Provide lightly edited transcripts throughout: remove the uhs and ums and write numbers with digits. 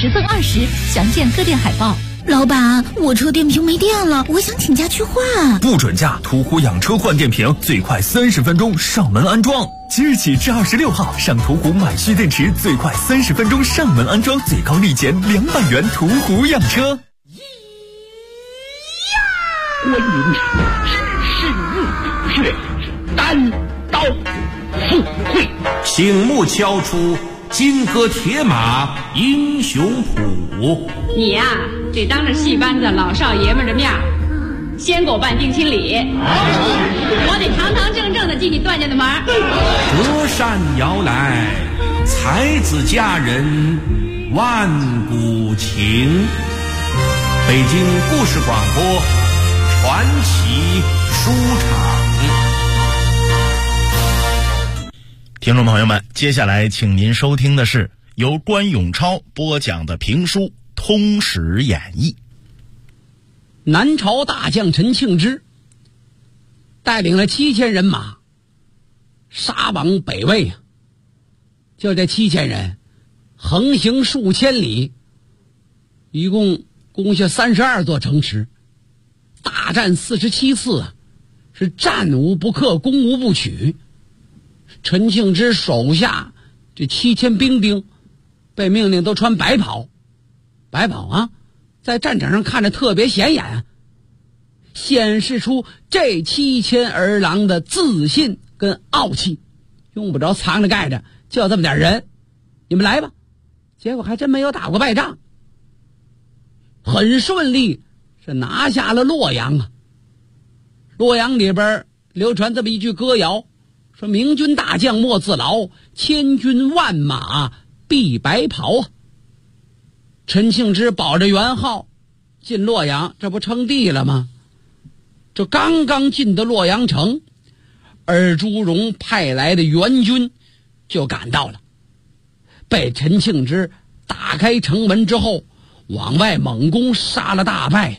10赠20，详见各店海报。 老板，我车电瓶没电了，我想请假去换。 不准假！途虎养车换电瓶，最快30分钟上门安装。即日起至26号，上途虎买蓄电池，最快30分钟上门安装，最高立减200元。途虎养车。 观音指示入土穴，单刀赴会， 醒目敲出金戈铁马英雄谱。 你呀，得当着戏班子老少爷们的面先给我办定亲礼，我得堂堂正正的进你段家的门。 隔山遥来，才子佳人万古情。北京故事广播传奇书场。 听众朋友们，接下来请您收听的是由关永超播讲的评书《通史演义》。 南朝大将陈庆之带领了7000人马杀往北魏啊，就这7000人横行数千里，一共攻下32座城池，大战47次啊，是战无不克，攻无不取。陈庆之手下这7000兵丁被命令都穿白袍啊，在战场上看着特别显眼，显示出这7000儿郎的自信跟傲气，用不着藏着盖着，就这么点人，你们来吧。结果还真没有打过败仗，很顺利是拿下了洛阳啊。洛阳里边流传这么一句歌谣，说明军大将莫自劳，千军万马必白袍啊。陈庆之保着元昊进洛阳，这不称帝了吗？这刚刚进的洛阳城，尔朱荣派来的援军就赶到了，被陈庆之打开城门之后往外猛攻，杀了大败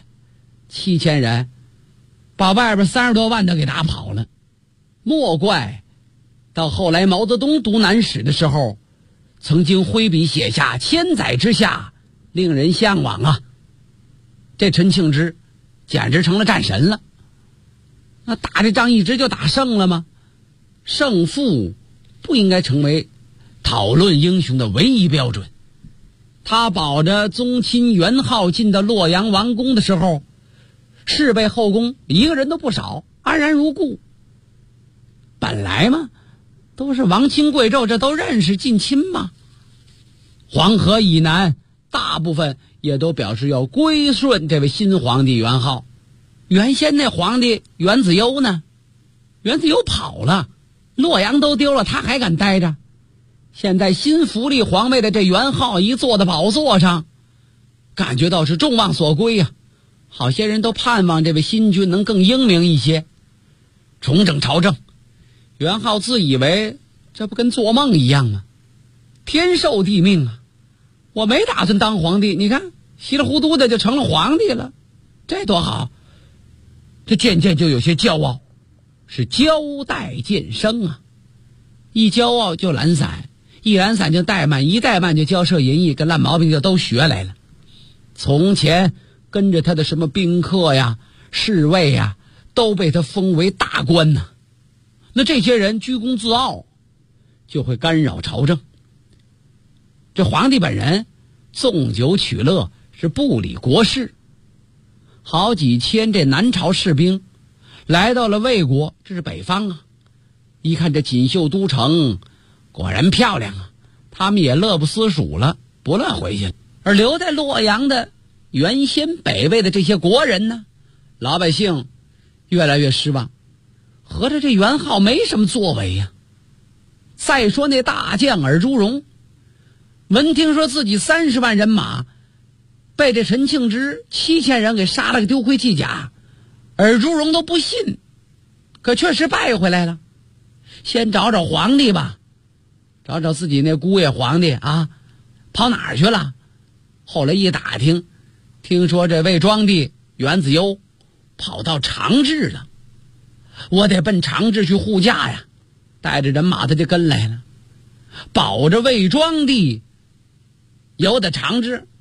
，7000人把外边30多万的给打跑了。莫怪到后来毛泽东读南史的时候曾经挥笔写下千载之下令人向往啊。这陈庆之简直成了战神了。那打这仗一直就打胜了吗？胜负不应该成为讨论英雄的唯一标准。他保着宗亲元昊进到洛阳王宫的时候，侍卫后宫一个人都不少，安然如故。本来嘛，都是王亲贵胄，这都认识近亲嘛。黄河以南大部分也都表示要归顺这位新皇帝元昊。原先那皇帝袁子攸呢？袁子攸跑了，洛阳都丢了，他还敢待着？现在新扶立皇位的这元昊一坐在宝座上，感觉到是众望所归啊。好些人都盼望这位新君能更英明一些，重整朝政。元昊自以为这不跟做梦一样吗？天授地命啊，我没打算当皇帝，你看稀里糊涂的就成了皇帝了，这多好。这渐渐就有些骄傲，是骄怠渐生啊。一骄傲就懒散，一懒散就怠慢，一怠慢就骄奢淫逸，跟烂毛病就都学来了。从前跟着他的什么宾客呀、侍卫呀，都被他封为大官呢。那这些人居功自傲，就会干扰朝政。这皇帝本人纵酒取乐，是不理国事。好几千这南朝士兵来到了魏国，这是北方啊。一看这锦绣都城果然漂亮啊，他们也乐不思蜀了，不乱回去了。而留在洛阳的原先北魏的这些国人呢，老百姓越来越失望，合着这元昊没什么作为呀。再说那大将尔朱荣，闻听说自己30万人马被这陈庆之7000人给杀了个丢盔弃甲，尔朱荣都不信，可确实败回来了。先找找皇帝吧，找找自己那姑爷皇帝啊，跑哪儿去了？后来一打听，听说这魏庄帝袁子攸跑到长治了，我得奔长治去护驾呀。带着人马他就跟来了，保着魏庄帝由得长治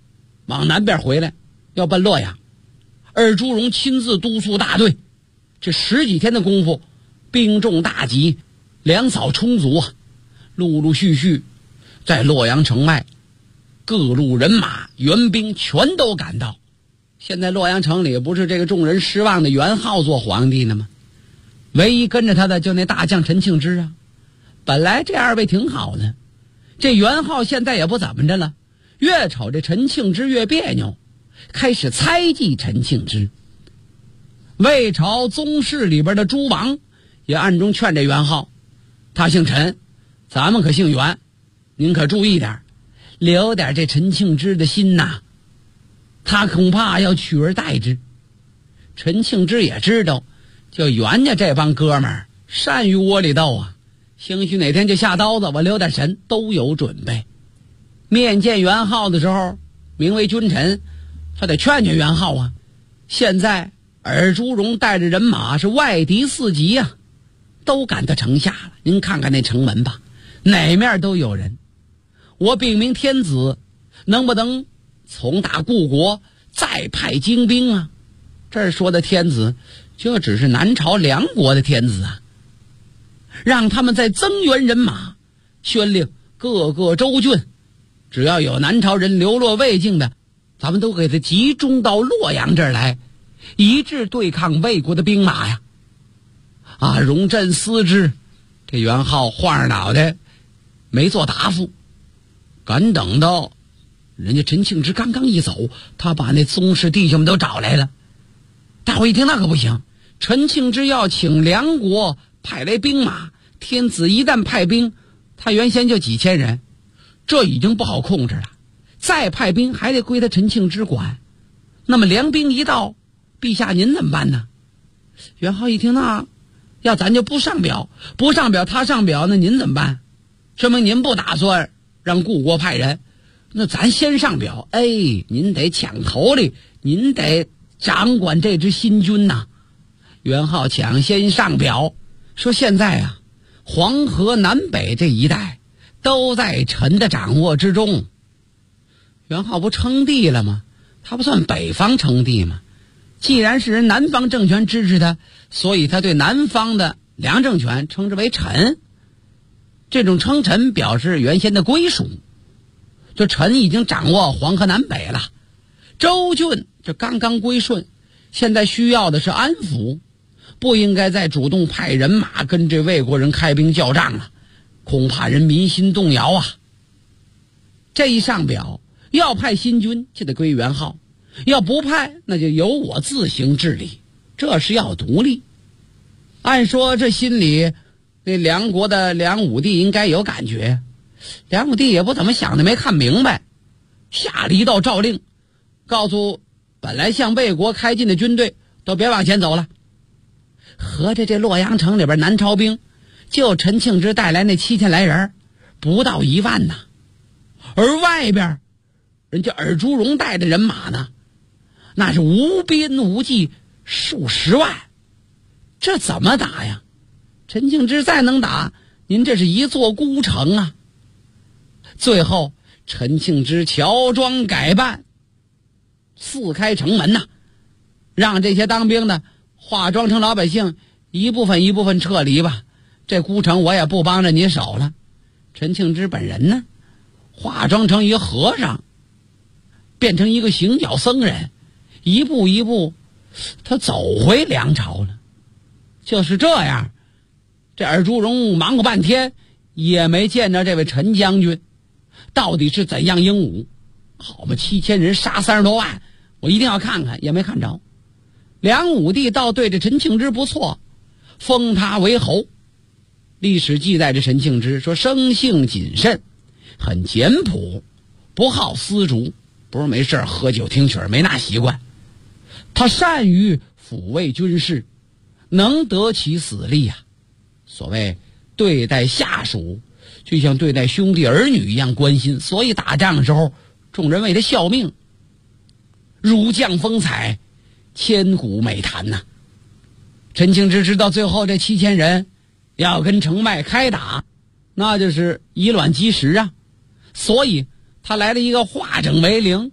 往南边回来，要奔洛阳。尔朱荣亲自督促大队，这10几天的功夫，兵众大集，粮草充足啊，陆陆续续在洛阳城外，各路人马援兵全都赶到。现在洛阳城里不是这个众人失望的元昊做皇帝呢吗？唯一跟着他的就那大将陈庆之啊。本来这2位挺好的，这元昊现在也不怎么着了，越瞅这陈庆之越别扭，开始猜忌陈庆之。魏朝宗室里边的诸王也暗中劝这元昊，他姓陈，咱们可姓元，您可注意点，留点这陈庆之的心呐，他恐怕要取而代之。陈庆之也知道，就袁家这帮哥们儿善于窝里斗啊，兴许哪天就下刀子，我留点神，都有准备。面见元昊的时候，名为君臣，他得劝劝元昊啊。现在尔朱荣带着人马是外敌4级啊，都赶到城下了。您看看那城门吧，哪面都有人。我禀明天子，能不能从大故国再派精兵啊？这儿说的天子，就只是南朝梁国的天子啊。让他们再增援人马，宣令各个州郡，只要有南朝人流落魏境的，咱们都给他集中到洛阳这儿来，一致对抗魏国的兵马呀！啊，容朕思之。这元昊晃着脑袋没做答复，赶等到人家陈庆之刚刚一走，他把那宗室弟兄们都找来了。大伙一听那可不行，陈庆之要请梁国派来兵马，天子一旦派兵，他原先就几千人，这已经不好控制了，再派兵还得归他陈庆之管。那么梁兵一到，陛下您怎么办呢？元昊一听，那要咱就不上表，不上表他上表，那您怎么办？说明您不打算让故国派人，那咱先上表。哎，您得抢头里，您得掌管这支新军呐。元昊抢先上表，说现在啊，黄河南北这一带都在臣的掌握之中。元昊不称帝了吗？他不算北方称帝吗？既然是人南方政权支持他，所以他对南方的梁政权称之为臣。这种称臣表示原先的归属，就臣已经掌握黄河南北了，州郡这刚刚归顺，现在需要的是安抚，不应该再主动派人马跟这魏国人开兵较仗了，恐怕人民心动摇啊。这一上表，要派新军就得归元昊，要不派那就由我自行治理，这是要独立。按说这心里那梁国的梁武帝应该有感觉，梁武帝也不怎么想的，没看明白，下了一道诏令，告诉本来向魏国开进的军队都别往前走了。合着这洛阳城里边南朝兵就陈庆之带来那7000来人，不到1万呐。而外边人家尔朱荣带的人马呢，那是无边无际，数十万，这怎么打呀？陈庆之再能打，您这是一座孤城啊。最后陈庆之乔装改扮，4开城门呐，让这些当兵的化妆成老百姓，一部分一部分撤离吧，这孤城我也不帮着你守了。陈庆之本人呢，化妆成一个和尚，变成一个行脚僧人，一步一步他走回梁朝了。就是这样，这尔朱荣忙活半天也没见着这位陈将军到底是怎样英武。好嘛，7000人杀30多万，我一定要看看，也没看着。梁武帝倒对着陈庆之不错，封他为侯。历史记载着陈庆之说，生性谨慎，很简朴，不好丝竹，不是没事喝酒听曲，没那习惯。他善于抚慰军事，能得其死力啊。所谓对待下属就像对待兄弟儿女一样关心，所以打仗的时候众人为他效命，儒将风采，千古美谈呐。陈庆之知道最后这7000人要跟城外开打，那就是以卵击石啊，所以他来了一个化整为零，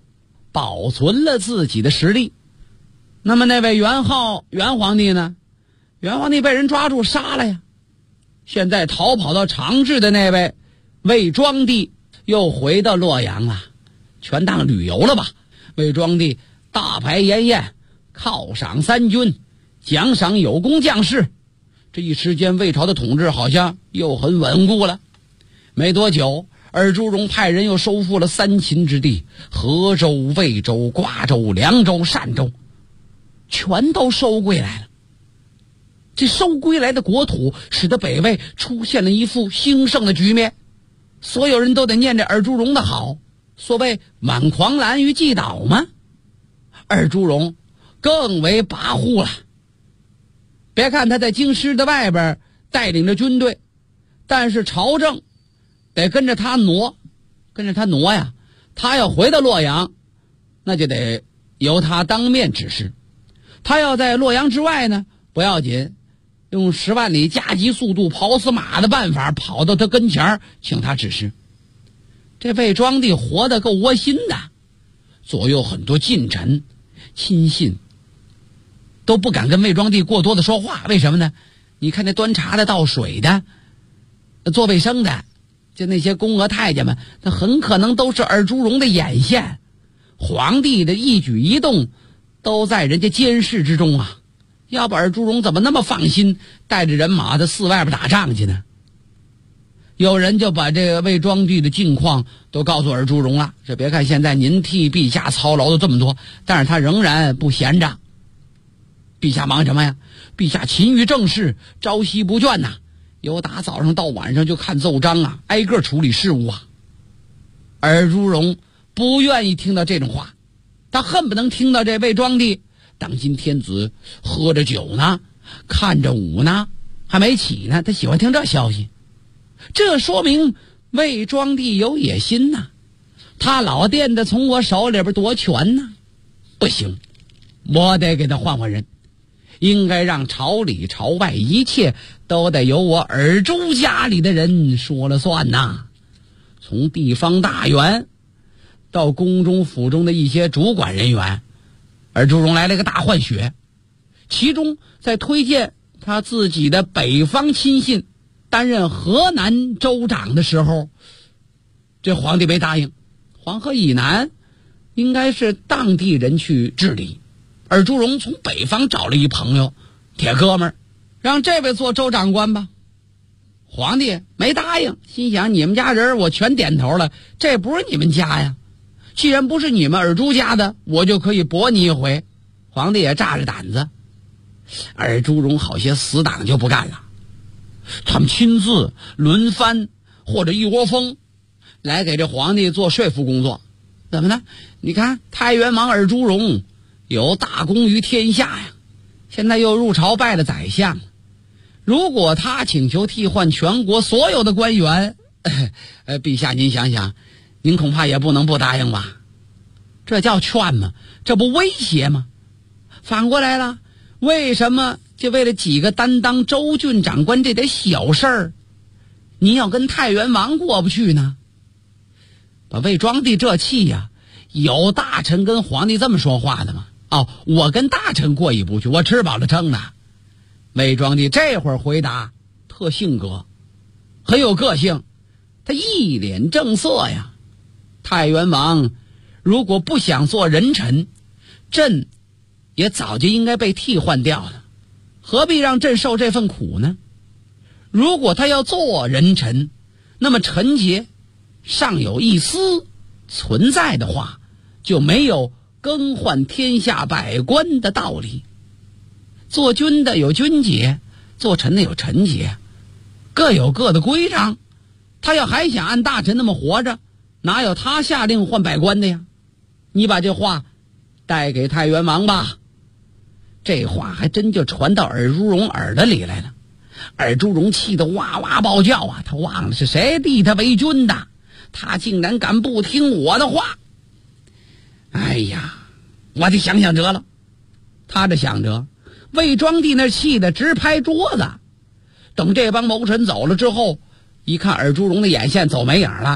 保存了自己的实力。那么那位元皇帝呢？元皇帝被人抓住杀了呀。现在逃跑到长治的那位魏庄帝又回到洛阳了，全当旅游了吧。魏庄帝大排筵宴，犒赏三军，奖赏有功将士。这一时间魏朝的统治好像又很稳固了。没多久，尔朱荣派人又收复了三秦之地，河州、魏州、瓜州、凉州、单州，全都收归来了。这收归来的国土使得北魏出现了一副兴盛的局面，所有人都得念着尔朱荣的好，所谓挽狂澜于既倒嘛。尔朱荣更为跋扈了。别看他在京师的外边带领着军队，但是朝政得跟着他挪呀。他要回到洛阳，那就得由他当面指示。他要在洛阳之外呢，不要紧，用10万里加急速度跑死马的办法跑到他跟前请他指示。这魏庄帝活得够窝心的，左右很多近臣亲信都不敢跟魏庄帝过多的说话。为什么呢？你看那端茶的倒水的做卫生的，就那些宫娥太监们，那很可能都是尔朱荣的眼线，皇帝的一举一动都在人家监视之中啊。要不尔朱荣怎么那么放心带着人马在寺外边打仗去呢？有人就把这个魏庄帝的境况都告诉尔朱荣了。这别看现在您替陛下操劳的这么多，但是他仍然不闲着。陛下忙什么呀？陛下勤于政事，朝夕不倦呐，由打早上到晚上就看奏章啊，挨个处理事务啊。尔朱荣不愿意听到这种话，他恨不能听到这魏庄帝当今天子喝着酒呢，看着舞呢，还没起呢，他喜欢听这消息。这说明魏庄帝有野心呐，他老惦着从我手里边夺权呢。不行，我得给他换换人，应该让朝里朝外一切都得由我尔朱家里的人说了算呐。从地方大员到宫中府中的一些主管人员，尔朱荣来了个大换血。其中在推荐他自己的北方亲信担任河南州长的时候，这皇帝没答应。黄河以南应该是当地人去治理，尔朱荣从北方找了一朋友铁哥们儿，让这位做州长官吧。皇帝没答应，心想你们家人我全点头了，这不是你们家呀，既然不是你们尔朱家的，我就可以驳你一回。皇帝也炸着胆子。尔朱荣好些死党就不干了，他们亲自轮番或者一窝蜂来给这皇帝做说服工作。怎么呢？你看太原王尔朱荣有大功于天下呀，现在又入朝拜了宰相，如果他请求替换全国所有的官员，陛下您想想，您恐怕也不能不答应吧？这叫劝吗？这不威胁吗？反过来了，为什么就为了几个担当州郡长官这点小事儿，您要跟太原王过不去呢？把魏庄帝这气呀，有大臣跟皇帝这么说话的吗？我跟大臣过意不去，我吃饱了撑的。魏庄帝这会儿回答特性格，很有个性，他一脸正色呀。太原王如果不想做人臣，朕也早就应该被替换掉了，何必让朕受这份苦呢？如果他要做人臣，那么臣节尚有一丝存在的话，就没有更换天下百官的道理。做君的有君节，做臣的有臣节，各有各的规章。他要还想按大臣那么活着，哪有他下令换百官的呀？你把这话带给太原王吧。这话还真就传到尔朱荣耳朵里来了。尔朱荣气得哇哇暴叫啊！他忘了是谁立他为君的，他竟然敢不听我的话！哎呀，我得想想辙了。他这想着，魏庄帝那气得直拍桌子。等这帮谋臣走了之后，一看尔朱荣的眼线走没影了，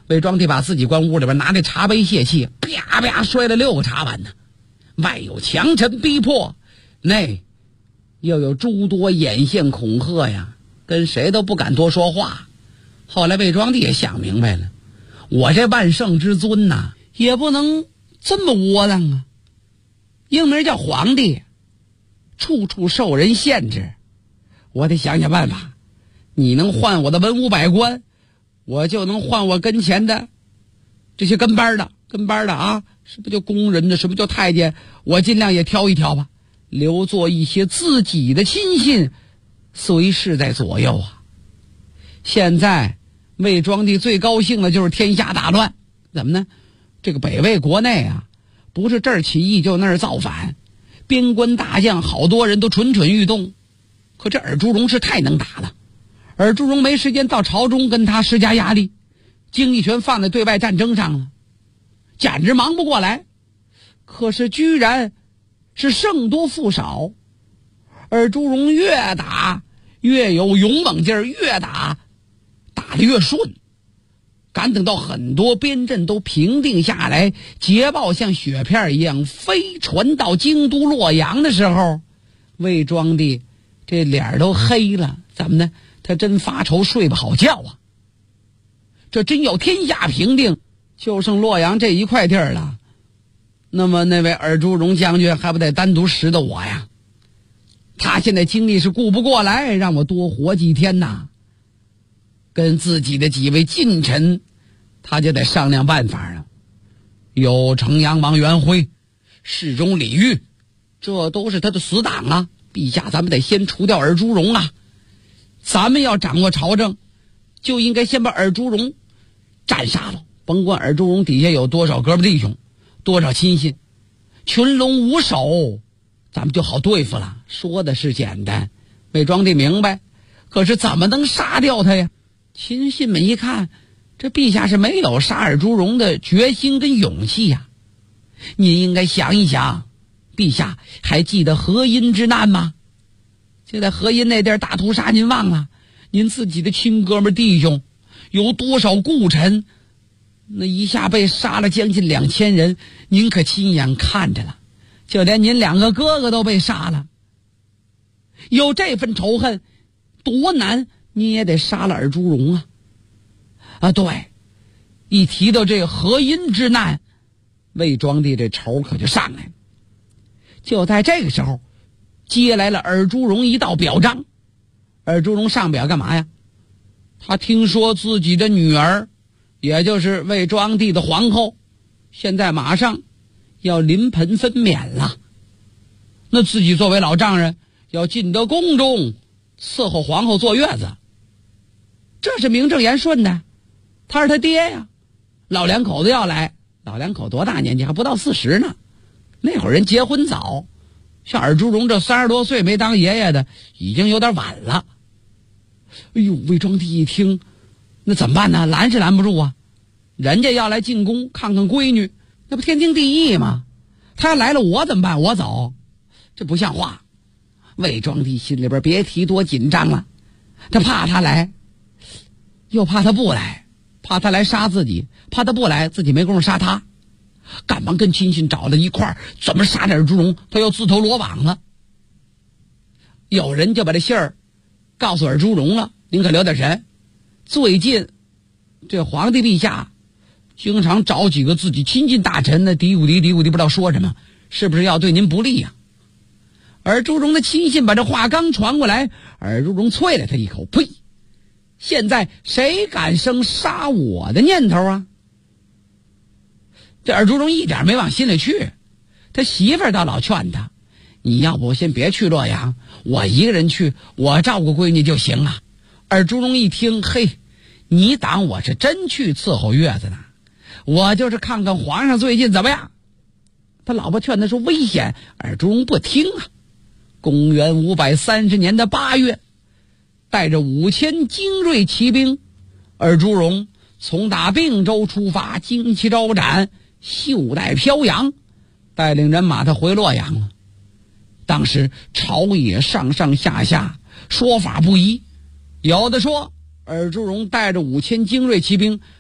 魏庄帝把自己关屋里边，拿那茶杯泄气，啪啪摔了6个茶碗呢。外有强臣逼迫，内又有诸多眼线恐吓呀，跟谁都不敢多说话。后来魏庄帝也想明白了，我这万圣之尊呐，也不能这么窝囊啊。英名叫皇帝，处处受人限制，我得想想办法。你能换我的文武百官，我就能换我跟前的这些跟班的啊，什么叫宫人呢？什么叫太监？我尽量也挑一挑吧，留作一些自己的亲信，随侍在左右啊。现在魏庄帝最高兴的就是天下大乱，怎么呢？这个北魏国内啊，不是这儿起义就那儿造反，边关大将好多人都蠢蠢欲动。可这尔朱荣是太能打了，尔朱荣没时间到朝中跟他施加压力，精力全放在对外战争上了，简直忙不过来。可是居然是胜多负少，尔朱荣越打越有勇猛劲儿，越打得越顺。赶等到很多边镇都平定下来，捷报像雪片一样飞传到京都洛阳的时候，魏庄帝这脸都黑了。怎么呢？他真发愁睡不好觉啊。这真要天下平定，就剩洛阳这一块地儿了，那么那位尔朱荣将军还不得单独识得我呀？他现在精力是顾不过来，让我多活几天呐。跟自己的几位近臣他就得商量办法了。有城阳王元辉、侍中李煜，这都是他的死党啊。陛下，咱们得先除掉尔朱荣啊。咱们要掌握朝政，就应该先把尔朱荣斩杀了。甭管尔朱荣底下有多少哥们弟兄，多少亲信，群龙无首，咱们就好对付了。说的是简单，魏庄帝明白，可是怎么能杀掉他呀？亲信们一看，这陛下是没有杀尔朱荣的决心跟勇气呀。您应该想一想，陛下还记得河阴之难吗？就在河阴那地儿大屠杀，您忘了？您自己的亲哥们弟兄有多少顾臣，那一下被杀了将近2000人，您可亲眼看着了。就连您2个哥哥都被杀了，有这份仇恨多难，你也得杀了尔朱荣啊！啊，对，一提到这个河阴之难，魏庄帝这仇可就上来了。就在这个时候，接来了尔朱荣一道表彰。尔朱荣上表干嘛呀？他听说自己的女儿，也就是魏庄帝的皇后，现在马上要临盆分娩了。那自己作为老丈人，要进到宫中伺候皇后坐月子，这是名正言顺的。他是他爹呀，老两口子要来。老两口多大年纪？还不到40呢。那会儿人结婚早，像尔朱荣这30多岁没当爷爷的，已经有点晚了。哎呦，魏庄帝一听，那怎么办呢？拦是拦不住啊，人家要来进宫看看闺女，那不天经地义吗？他要来了，我怎么办？我走，这不像话。魏庄帝心里边别提多紧张了，他怕他来，又怕他不来，怕他来杀自己，怕他不来自己没工夫杀他，赶忙跟亲信找了一块儿，怎么杀尔朱荣，他要自投罗网了。有人就把这信儿告诉尔朱荣了，您可留点神，最近这皇帝陛下经常找几个自己亲近大臣呢，嘀咕嘀不知道说什么，是不是要对您不利呀？尔朱荣的亲信把这话刚传过来，尔朱荣啐了他一口，呸！现在谁敢生杀我的念头啊？这尔朱荣一点没往心里去，他媳妇儿倒老劝他，你要不先别去洛阳，我一个人去，我照顾闺女就行了。尔朱荣一听，嘿，你当我是真去伺候月子呢？我就是看看皇上最近怎么样。他老婆劝他说危险，尔朱荣不听啊。公元530年的8月，带着5000精锐骑兵，尔朱荣从打并州出发，旌旗招展，袖带飘扬，带领人马他回洛阳了。当时朝野上上下下说法不一，有的说尔朱荣带着5000精锐骑兵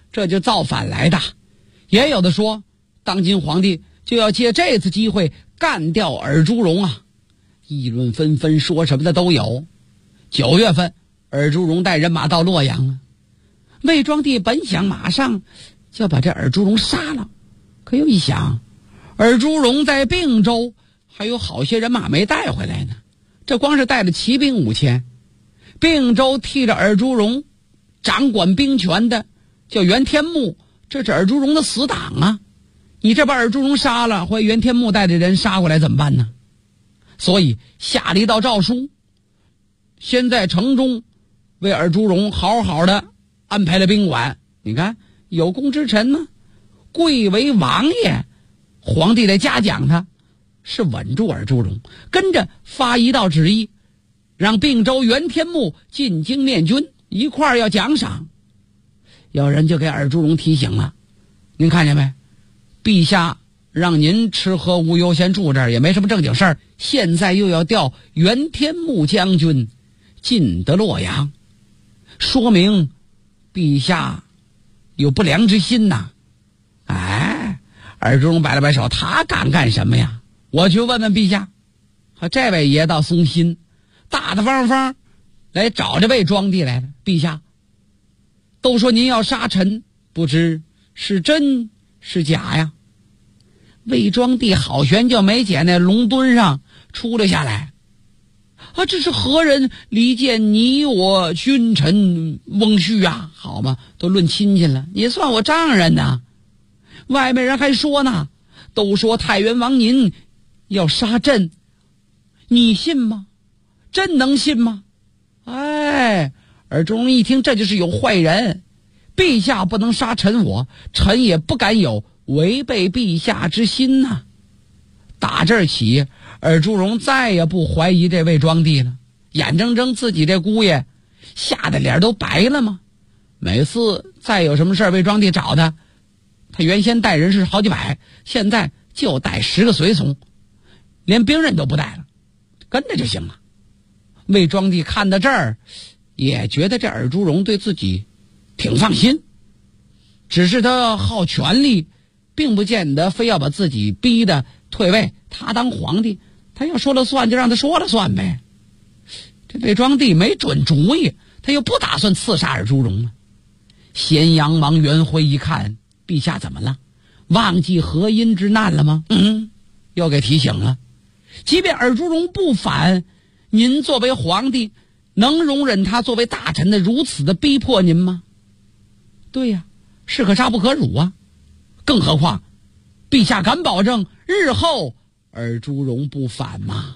这就造反来的，也有的说当今皇帝就要借这次机会干掉尔朱荣啊，议论纷纷，说什么的都有。9月份，尔朱荣带人马到洛阳了。魏庄帝本想马上就要把这尔朱荣杀了，可又一想，尔朱荣在并州还有好些人马没带回来呢，这光是带了骑兵5000，并州替着尔朱荣掌管兵权的叫袁天穆，这是尔朱荣的死党啊，你这把尔朱荣杀了，或袁天穆带着人杀过来怎么办呢？所以下了一道诏书，先在城中为尔朱荣好好的安排了宾馆。你看有功之臣呢，贵为王爷，皇帝来嘉奖他，是稳住尔朱荣，跟着发一道旨意，让并州袁天穆进京面君，一块儿要奖赏。有人就给尔朱荣提醒了，您看见没，陛下让您吃喝无忧，先住这儿也没什么正经事儿，现在又要调袁天穆将军进得洛阳，说明陛下有不良之心呐。哎，尔朱荣摆了摆手，他敢干什么呀？我去问问陛下。这位爷倒松心，大大方方来找这位庄帝来了。陛下，都说您要杀臣，不知是真是假呀？魏庄帝好悬就没解那龙墩上出了下来。这是何人离间你我君臣翁婿啊？好嘛，都论亲戚了，你算我丈人呐。外面人还说呢，都说太原王您要杀朕，你信吗？朕能信吗？哎，尔朱荣一听，这就是有坏人，陛下不能杀臣我，臣也不敢有违背陛下之心呐。打这儿起，尔朱荣再也不怀疑这位庄帝了，眼睁睁自己这姑爷吓得脸都白了吗？每次再有什么事儿魏庄帝找他原先带人是好几百，现在就带10个随从，连兵刃都不带了，跟着就行了。魏庄帝看到这儿，也觉得这尔朱荣对自己挺放心，只是他好权力，并不见得非要把自己逼得退位，他当皇帝，他要说了算就让他说了算呗。这魏庄帝没准主意，他又不打算刺杀尔朱荣了。咸阳王元辉一看，陛下怎么了？忘记河阴之难了吗？又给提醒了。即便尔朱荣不反，您作为皇帝能容忍他作为大臣的如此的逼迫您吗？对呀，士可杀不可辱啊。更何况陛下敢保证日后尔朱荣不反吗？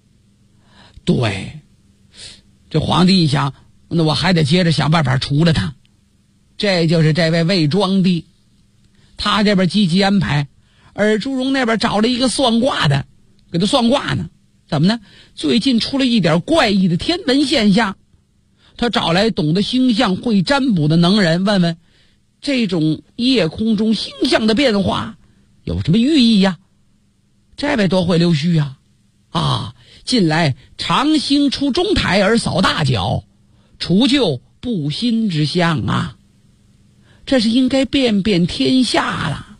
对，这皇帝一想，那我还得接着想办法除了他。这就是这位魏庄帝，他这边积极安排，尔朱荣那边找了一个算卦的给他算卦呢。怎么呢？最近出了一点怪异的天文现象，他找来懂得星象会占卜的能人，问问这种夜空中星象的变化有什么寓意呀？这位多会溜须啊！近来长星出中台而扫大角，除旧布新之象啊，这是应该遍遍天下了。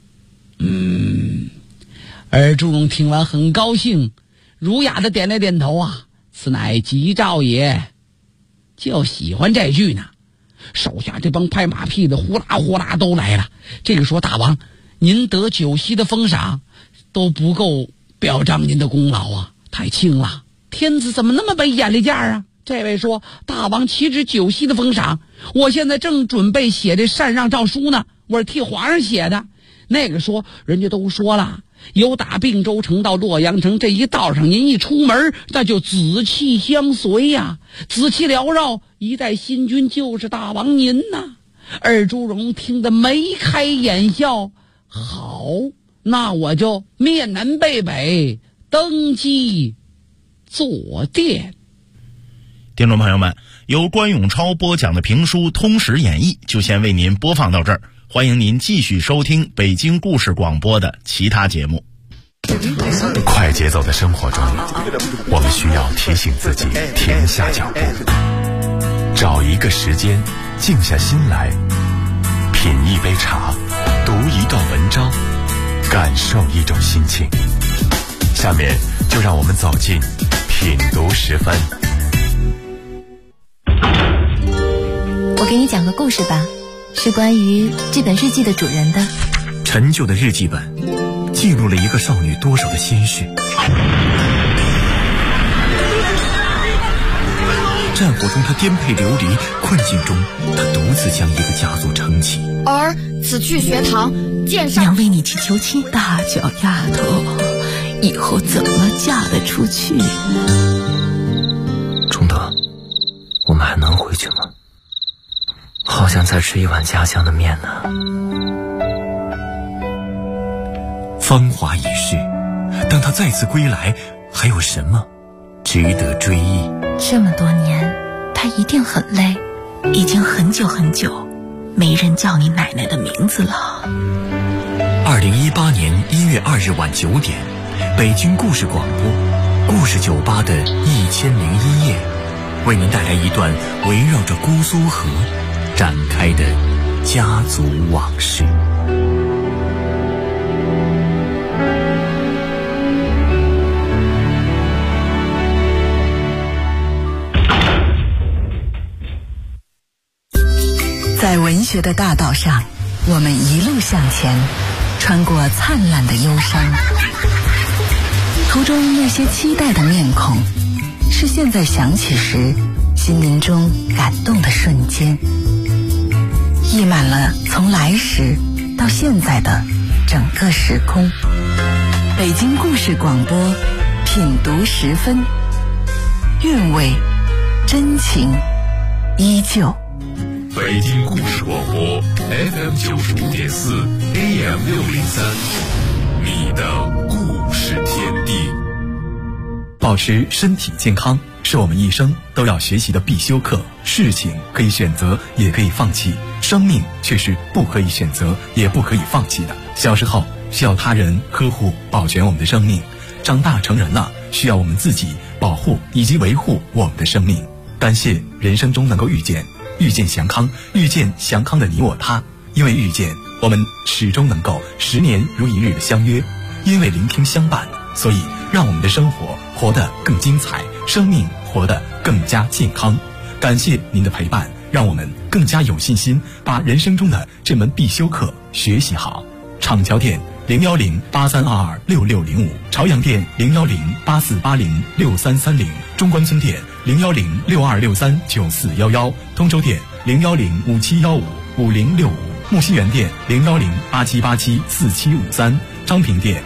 尔朱荣听完很高兴，儒雅的点了点头啊，此乃吉兆也，就喜欢这句呢。手下这帮拍马屁的呼啦呼啦都来了。这个说，大王您得9锡的封赏都不够表彰您的功劳啊，太轻了，天子怎么那么没眼力见啊？这位说，大王岂止9锡的封赏，我现在正准备写这禅让诏书呢，我是替皇上写的。那个说，人家都说了，由打并州城到洛阳城这一道上，您一出门那就紫气相随呀，紫气缭绕，一代新君就是大王您呐。尔朱荣听得眉开眼笑，好，那我就面南背北登基坐殿。 听众朋友们，由关永超播讲的评书《通史演义》就先为您播放到这儿，欢迎您继续收听北京故事广播的其他节目。 快节奏的生活中，我们需要提醒自己停下脚步，找一个时间静下心来， 品一杯茶，读一段文章，感受一种心情。下面就让我们走进品读10分。 我给你讲个故事吧，是关于这本日记的主人的。 陈旧的日记本记录了一个少女多少的心绪。战火中她颠沛流离，困境中她独自将一个家族撑起。 儿此去学堂，见上娘为你去求亲，大脚丫头以后怎么嫁得出去？ 钟德，我们还能回去吗？好想再吃一碗家乡的面呢。 芳华已逝，当他再次归来，还有什么值得追忆？ 这么多年，他一定很累，已经很久很久没人叫你奶奶的名字了。 2018年1月2日晚9点，北京故事广播故事酒吧的1001夜，为您带来一段围绕着姑苏河展开的家族往事。 在文学的大道上，我们一路向前，穿过灿烂的忧伤。途中那些期待的面孔，是现在想起时心灵中感动的瞬间，溢满了从来时到现在的整个时空。北京故事广播，品读10分，韵味真情依旧。 北京故事广播 FM 95.4 AM 603，你的故事天地。 保持身体健康是我们一生都要学习的必修课。事情可以选择，也可以放弃，生命却是不可以选择，也不可以放弃的。小时候需要他人呵护保全我们的生命，长大成人了，需要我们自己保护以及维护我们的生命。感谢人生中能够遇见祥康，遇见祥康的你我他。因为遇见，我们始终能够10年如一日的相约；因为聆听相伴，所以让我们的生活活得更精彩，生命活得更加健康。感谢您的陪伴，让我们更加有信心把人生中的这门必修课学习好。厂桥店01083226605，朝阳店01084806330，中关村店01062639411，通州店01057155065，木樨园店01087874753，昌平店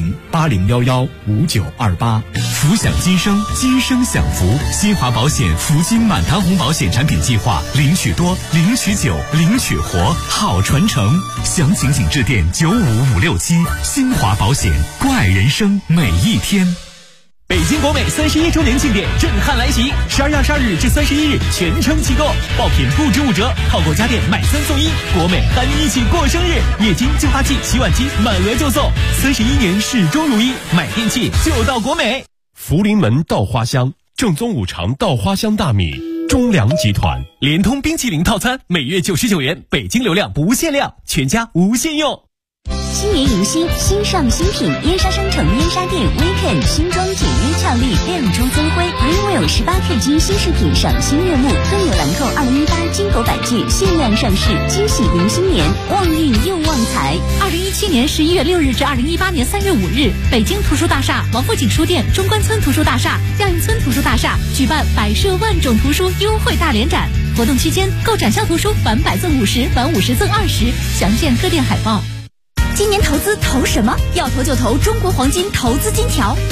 01080115928。 福享今生，今生享福。新华保险福金满堂红保险产品计划，领取多，领取久，领取活，好传承。详情请致电95567。新华保险，关爱人生每一天。 北京国美31周年庆典震撼来袭，12月22日至31日全程起购，爆品不止5折，套购家电买3送1，国美和你一起过生日，液晶净化器、洗碗机满额就送，31年始终如一，买电器就到国美。 福临门稻花香，正宗5常稻花香大米，中粮集团。 联通冰淇淋套餐每月99元，北京流量不限量，全家无限用。 新年迎新，新上新品，燕莎商城燕莎店 Weekend 新装简约俏丽，亮珠增辉 Greenwell 18K 金新饰品赏心悦目，特有兰蔻2018金狗版界限量上市，惊喜迎新年，旺运又旺财。 2017年11月6日至2018年3月5日，北京图书大厦、王府井书店、中关村图书大厦、亚运村图书大厦举办百设万种图书优惠大联展，活动期间购展销图书返100赠50，返50赠20，详见各店海报。 今年投资投什么？要投就投中国黄金投资金条。